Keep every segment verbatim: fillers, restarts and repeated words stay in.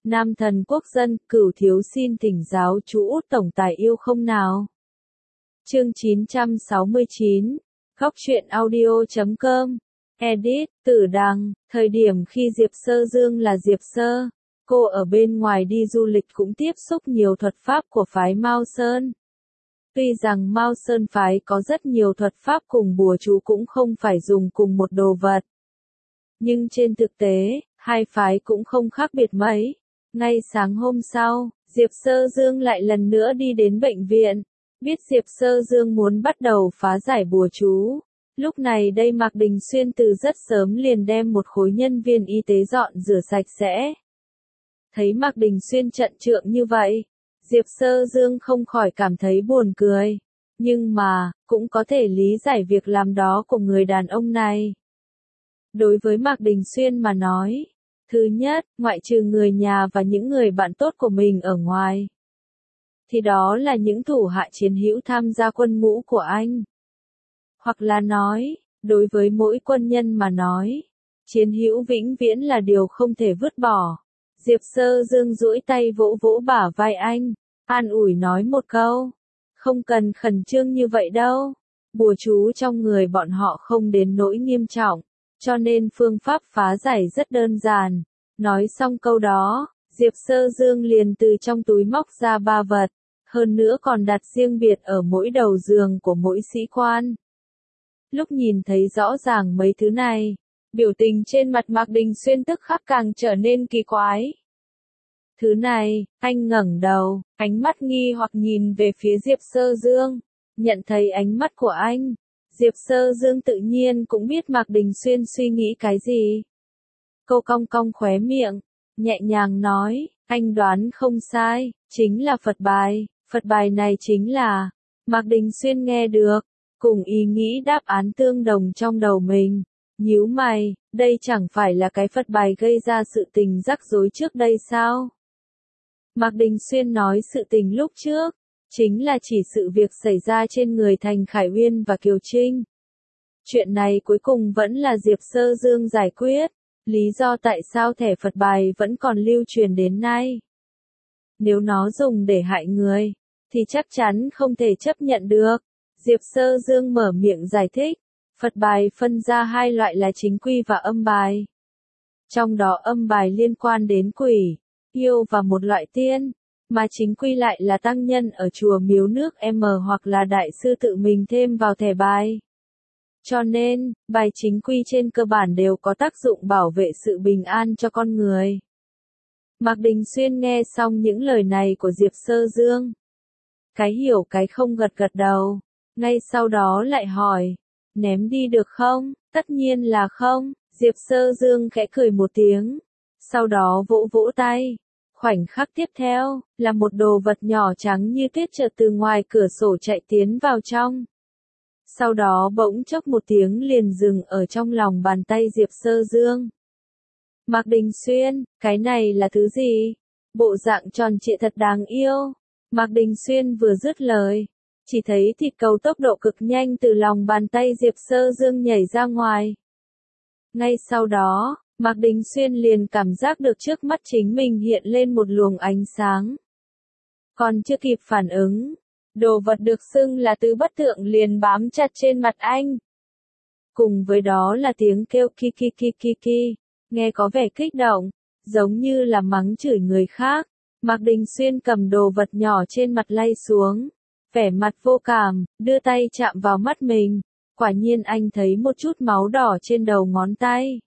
Nam thần quốc dân, Cửu thiếu xin thỉnh giáo chú Út tổng tài yêu không nào. Chương chín trăm sáu mươi chín, Góc truyện audio chấm com, Edit, Tử Đằng, thời điểm khi Diệp Sơ Dương là Diệp Sơ, cô ở bên ngoài đi du lịch cũng tiếp xúc nhiều thuật pháp của phái Mao Sơn. Tuy rằng Mao Sơn phái có rất nhiều thuật pháp cùng bùa chú cũng không phải dùng cùng một đồ vật. Nhưng trên thực tế, hai phái cũng không khác biệt mấy. Ngay sáng hôm sau, Diệp Sơ Dương lại lần nữa đi đến bệnh viện. Biết Diệp Sơ Dương muốn bắt đầu phá giải bùa chú. Lúc này đây Mạc Đình Xuyên từ rất sớm liền đem một khối nhân viên y tế dọn rửa sạch sẽ. Thấy Mạc Đình Xuyên trận trượng như vậy, Diệp Sơ Dương không khỏi cảm thấy buồn cười. Nhưng mà, cũng có thể lý giải việc làm đó của người đàn ông này. Đối với Mạc Đình Xuyên mà nói, thứ nhất, ngoại trừ người nhà và những người bạn tốt của mình ở ngoài, thì đó là những thủ hạ chiến hữu tham gia quân ngũ của anh. Hoặc là nói, đối với mỗi quân nhân mà nói, chiến hữu vĩnh viễn là điều không thể vứt bỏ. Diệp Sơ Dương duỗi tay vỗ vỗ bả vai anh, an ủi nói một câu, không cần khẩn trương như vậy đâu, bùa chú trong người bọn họ không đến nỗi nghiêm trọng, cho nên phương pháp phá giải rất đơn giản. Nói xong câu đó, Diệp Sơ Dương liền từ trong túi móc ra ba vật, hơn nữa còn đặt riêng biệt ở mỗi đầu giường của mỗi sĩ quan. Lúc nhìn thấy rõ ràng mấy thứ này, biểu tình trên mặt Mạc Đình Xuyên tức khắc càng trở nên kỳ quái. Thứ này, anh ngẩng đầu, ánh mắt nghi hoặc nhìn về phía Diệp Sơ Dương, nhận thấy ánh mắt của anh. Diệp Sơ Dương tự nhiên cũng biết Mạc Đình Xuyên suy nghĩ cái gì. Cô cong cong khóe miệng, nhẹ nhàng nói, anh đoán không sai, chính là Phật bài, Phật bài này chính là. Mạc Đình Xuyên nghe được, cùng ý nghĩ đáp án tương đồng trong đầu mình, nhíu mày, đây chẳng phải là cái Phật bài gây ra sự tình rắc rối trước đây sao? Mạc Đình Xuyên nói sự tình lúc trước, chính là chỉ sự việc xảy ra trên người Thành Khải Uyên và Kiều Trinh. Chuyện này cuối cùng vẫn là Diệp Sơ Dương giải quyết, lý do tại sao thẻ Phật bài vẫn còn lưu truyền đến nay. Nếu nó dùng để hại người, thì chắc chắn không thể chấp nhận được. Diệp Sơ Dương mở miệng giải thích, Phật bài phân ra hai loại là chính quy và âm bài. Trong đó âm bài liên quan đến quỷ, yêu và một loại tiên, mà chính quy lại là tăng nhân ở chùa miếu nước M hoặc là đại sư tự mình thêm vào thẻ bài. Cho nên, bài chính quy trên cơ bản đều có tác dụng bảo vệ sự bình an cho con người. Mạc Đình Xuyên nghe xong những lời này của Diệp Sơ Dương, cái hiểu cái không gật gật đầu, ngay sau đó lại hỏi, ném đi được không? Tất nhiên là không. Diệp Sơ Dương khẽ cười một tiếng, sau đó vỗ vỗ tay. Khoảnh khắc tiếp theo, là một đồ vật nhỏ trắng như tuyết chợt từ ngoài cửa sổ chạy tiến vào trong. Sau đó bỗng chốc một tiếng liền dừng ở trong lòng bàn tay Diệp Sơ Dương. Mạc Đình Xuyên, cái này là thứ gì? Bộ dạng tròn trịa thật đáng yêu. Mạc Đình Xuyên vừa dứt lời, chỉ thấy thịt cầu tốc độ cực nhanh từ lòng bàn tay Diệp Sơ Dương nhảy ra ngoài. Ngay sau đó, Mạc Đình Xuyên liền cảm giác được trước mắt chính mình hiện lên một luồng ánh sáng. Còn chưa kịp phản ứng, đồ vật được xưng là tứ bất tượng liền bám chặt trên mặt anh. Cùng với đó là tiếng kêu ki ki ki ki ki, nghe có vẻ kích động, giống như là mắng chửi người khác. Mạc Đình Xuyên cầm đồ vật nhỏ trên mặt lay xuống, vẻ mặt vô cảm, đưa tay chạm vào mắt mình, quả nhiên anh thấy một chút máu đỏ trên đầu ngón tay.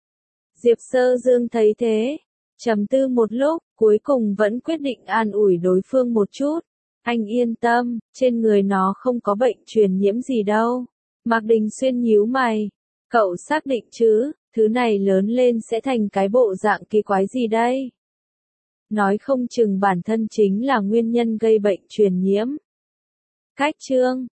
Diệp Sơ Dương thấy thế, trầm tư một lúc, cuối cùng vẫn quyết định an ủi đối phương một chút. Anh yên tâm, trên người nó không có bệnh truyền nhiễm gì đâu. Mạc Đình Xuyên nhíu mày, cậu xác định chứ, thứ này lớn lên sẽ thành cái bộ dạng kỳ quái gì đây? Nói không chừng bản thân chính là nguyên nhân gây bệnh truyền nhiễm. Cách chương